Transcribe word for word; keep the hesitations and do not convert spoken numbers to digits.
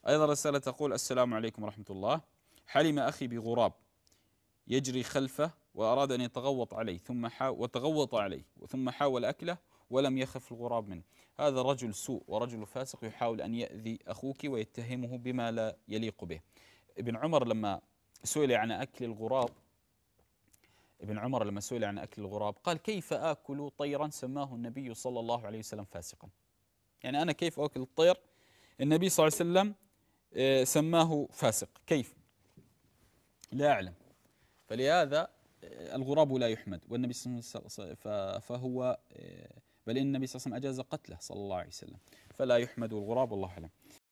أيضا رسالة تقول: السلام عليكم ورحمة الله. حلم أخي بغراب يجري خلفه وأراد أن يتغوط عليه ثم حاول وتغوط عليه ثم حاول أكله ولم يخف الغراب منه. هذا رجل سوء ورجل فاسق يحاول أن يأذي أخوك ويتهمه بما لا يليق به. ابن عمر لما سئل عن أكل الغراب ابن عمر لما سئل عن أكل الغراب قال: كيف آكل طيرا سماه النبي صلى الله عليه وسلم فاسقا؟ يعني أنا كيف آكل الطير النبي صلى الله عليه وسلم سماه فاسق؟ كيف؟ لا أعلم. فلهذا الغراب لا يحمد، والنبي صلى الله عليه وسلم فهو بل إن النبي صلى الله عليه وسلم أجاز قتله صلى الله عليه وسلم، فلا يحمد الغراب، والله أعلم.